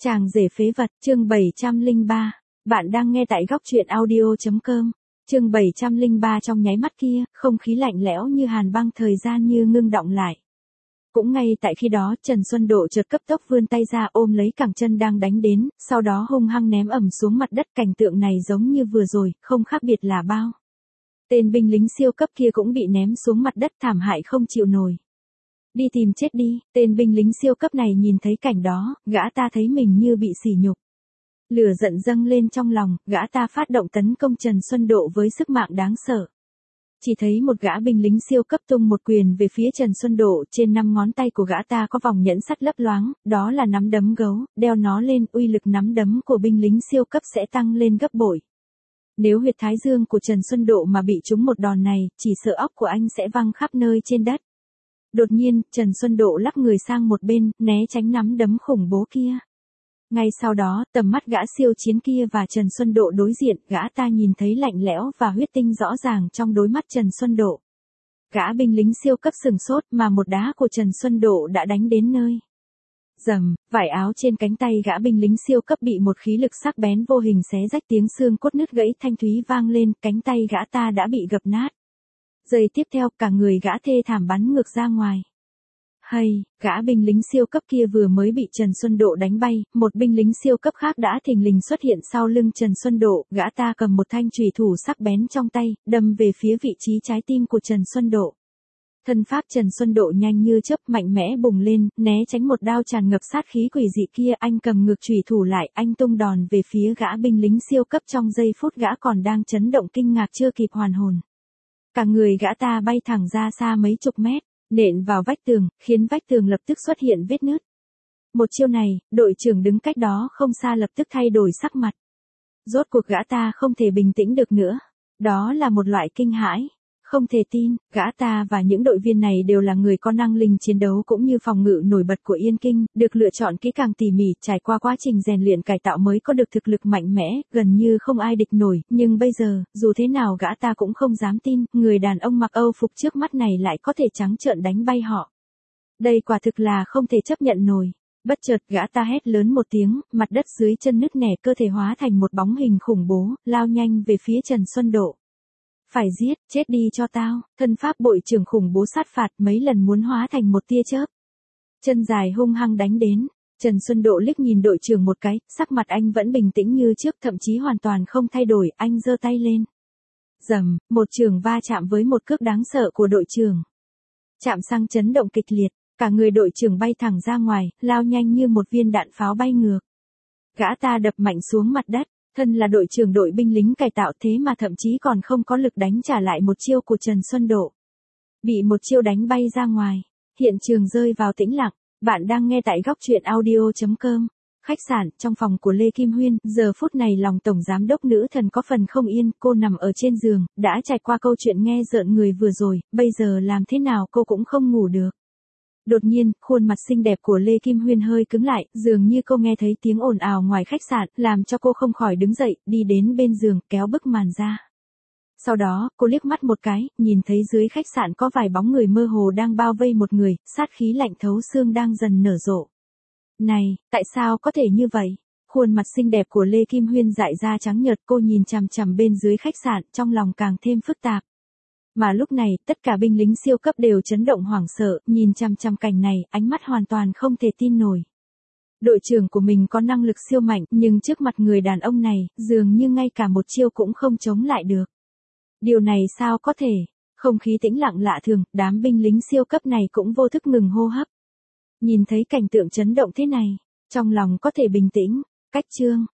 Chàng rể phế vật, chương 703. Bạn đang nghe tại góc truyện audio.com. Chương 703. Trong nháy mắt kia, không khí lạnh lẽo như hàn băng, thời gian như ngưng đọng lại. Cũng ngay tại khi đó, Trần Xuân Độ chợt cấp tốc vươn tay ra ôm lấy cẳng chân đang đánh đến, sau đó hung hăng ném ầm xuống mặt đất. Cảnh tượng này giống như vừa rồi, không khác biệt là bao. Tên binh lính siêu cấp kia cũng bị ném xuống mặt đất thảm hại không chịu nổi. Đi tìm chết đi, tên binh lính siêu cấp này nhìn thấy cảnh đó, gã ta thấy mình như bị sỉ nhục. Lửa giận dâng lên trong lòng, gã ta phát động tấn công Trần Xuân Độ với sức mạnh đáng sợ. Chỉ thấy một gã binh lính siêu cấp tung một quyền về phía Trần Xuân Độ, trên 5 ngón tay của gã ta có vòng nhẫn sắt lấp loáng, đó là nắm đấm gấu, đeo nó lên, uy lực nắm đấm của binh lính siêu cấp sẽ tăng lên gấp bội. Nếu huyệt thái dương của Trần Xuân Độ mà bị trúng một đòn này, chỉ sợ óc của anh sẽ văng khắp nơi trên đất. Đột nhiên, Trần Xuân Độ lắc người sang một bên, né tránh nắm đấm khủng bố kia. Ngay sau đó, tầm mắt gã siêu chiến kia và Trần Xuân Độ đối diện, gã ta nhìn thấy lạnh lẽo và huyết tinh rõ ràng trong đôi mắt Trần Xuân Độ. Gã binh lính siêu cấp sừng sốt mà một đá của Trần Xuân Độ đã đánh đến nơi. Rầm, vải áo trên cánh tay gã binh lính siêu cấp bị một khí lực sắc bén vô hình xé rách, tiếng xương cốt nứt gãy thanh thúy vang lên, cánh tay gã ta đã bị gập nát. Giây tiếp theo, cả người gã thê thảm bắn ngược ra ngoài. Hay, gã binh lính siêu cấp kia vừa mới bị Trần Xuân Độ đánh bay, một binh lính siêu cấp khác đã thình lình xuất hiện sau lưng Trần Xuân Độ, gã ta cầm một thanh chùy thủ sắc bén trong tay, đâm về phía vị trí trái tim của Trần Xuân Độ. Thân pháp Trần Xuân Độ nhanh như chớp, mạnh mẽ bùng lên, né tránh một đao tràn ngập sát khí quỷ dị kia, anh cầm ngược chùy thủ lại, anh tung đòn về phía gã binh lính siêu cấp trong giây phút gã còn đang chấn động kinh ngạc chưa kịp hoàn hồn. Cả người gã ta bay thẳng ra xa mấy chục mét, nện vào vách tường, khiến vách tường lập tức xuất hiện vết nứt. Một chiêu này, đội trưởng đứng cách đó không xa lập tức thay đổi sắc mặt. Rốt cuộc gã ta không thể bình tĩnh được nữa. Đó là một loại kinh hãi. Không thể tin, gã ta và những đội viên này đều là người có năng lực chiến đấu cũng như phòng ngự nổi bật của Yên Kinh, được lựa chọn kỹ càng tỉ mỉ, trải qua quá trình rèn luyện cải tạo mới có được thực lực mạnh mẽ, gần như không ai địch nổi, nhưng bây giờ, dù thế nào gã ta cũng không dám tin, người đàn ông mặc Âu phục trước mắt này lại có thể trắng trợn đánh bay họ. Đây quả thực là không thể chấp nhận nổi. Bất chợt gã ta hét lớn một tiếng, mặt đất dưới chân nứt nẻ, cơ thể hóa thành một bóng hình khủng bố, lao nhanh về phía Trần Xuân Độ. Phải giết, chết đi cho tao, thân pháp bội trưởng khủng bố sát phạt mấy lần muốn hóa thành một tia chớp. Chân dài hung hăng đánh đến, Trần Xuân Độ liếc nhìn đội trưởng một cái, sắc mặt anh vẫn bình tĩnh như trước, thậm chí hoàn toàn không thay đổi, anh giơ tay lên. Rầm, một trường va chạm với một cước đáng sợ của đội trưởng. Chạm sang chấn động kịch liệt, cả người đội trưởng bay thẳng ra ngoài, lao nhanh như một viên đạn pháo bay ngược. Gã ta đập mạnh xuống mặt đất. Thân là đội trưởng đội binh lính cải tạo thế mà thậm chí còn không có lực đánh trả lại một chiêu của Trần Xuân Độ. Bị một chiêu đánh bay ra ngoài. Hiện trường rơi vào tĩnh lặng. Bạn đang nghe tại góc truyện audio.com. Khách sạn, trong phòng của Lê Kim Huyên, giờ phút này lòng tổng giám đốc nữ thần có phần không yên, cô nằm ở trên giường, đã trải qua câu chuyện nghe rợn người vừa rồi, bây giờ làm thế nào cô cũng không ngủ được. Đột nhiên, khuôn mặt xinh đẹp của Lê Kim Huyên hơi cứng lại, dường như cô nghe thấy tiếng ồn ào ngoài khách sạn, làm cho cô không khỏi đứng dậy, đi đến bên giường, kéo bức màn ra. Sau đó, cô liếc mắt một cái, nhìn thấy dưới khách sạn có vài bóng người mơ hồ đang bao vây một người, sát khí lạnh thấu xương đang dần nở rộ. Này, tại sao có thể như vậy? Khuôn mặt xinh đẹp của Lê Kim Huyên dại ra trắng nhợt, cô nhìn chằm chằm bên dưới khách sạn, trong lòng càng thêm phức tạp. Mà lúc này, tất cả binh lính siêu cấp đều chấn động hoảng sợ, nhìn chằm chằm cảnh này, ánh mắt hoàn toàn không thể tin nổi. Đội trưởng của mình có năng lực siêu mạnh, nhưng trước mặt người đàn ông này, dường như ngay cả một chiêu cũng không chống lại được. Điều này sao có thể? Không khí tĩnh lặng lạ thường, đám binh lính siêu cấp này cũng vô thức ngừng hô hấp. Nhìn thấy cảnh tượng chấn động thế này, trong lòng có thể bình tĩnh. Cách chương,